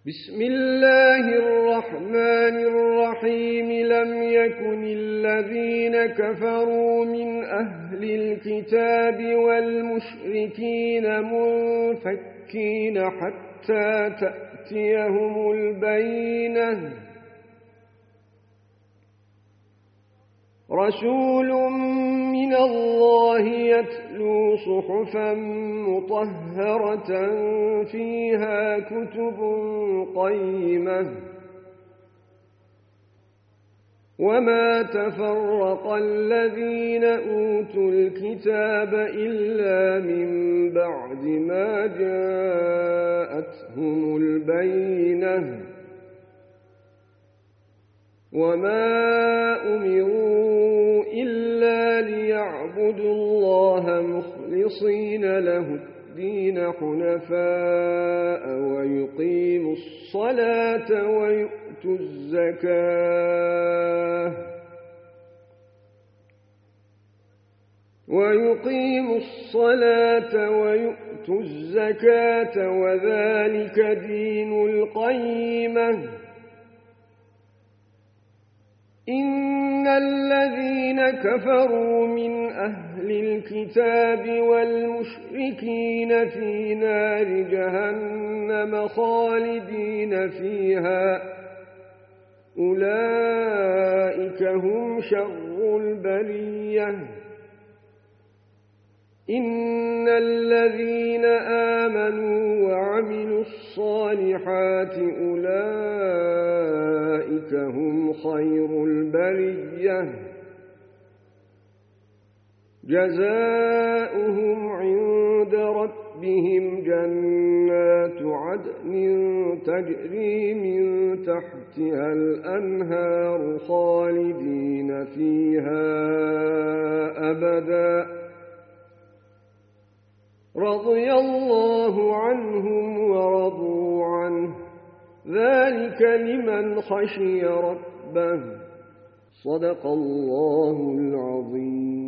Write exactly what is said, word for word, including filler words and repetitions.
بسم الله الرحمن الرحيم لم يكن الذين كفروا من أهل الكتاب والمشركين منفكين حتى تأتيهم البينة رسول من الله يتلو صحفا مطهرة فيها كتب قيمة وما تفرق الذين أوتوا الكتاب إلا من بعد ما جاءتهم البينة وما أمروا إلا ليعبدوا الله مخلصين له الدين حنفاء ويقيموا الصلاة ويؤتوا الزكاة ويقيموا الصلاة ويؤتوا الزكاة وذلك دين القيمة إن الذين كفروا من أهل الكتاب والمشركين في نار جهنم خالدين فيها أولئك هم شر البرية إن الذين آمنوا وعملوا الصالحات أولئك هم خير البرية جزاؤهم عند ربهم جنات عدن تجري من تحتها الأنهار خالدين فيها أبداً رضي الله عنهم ورضوا عنه ذلك لمن خشي ربه صدق الله العظيم.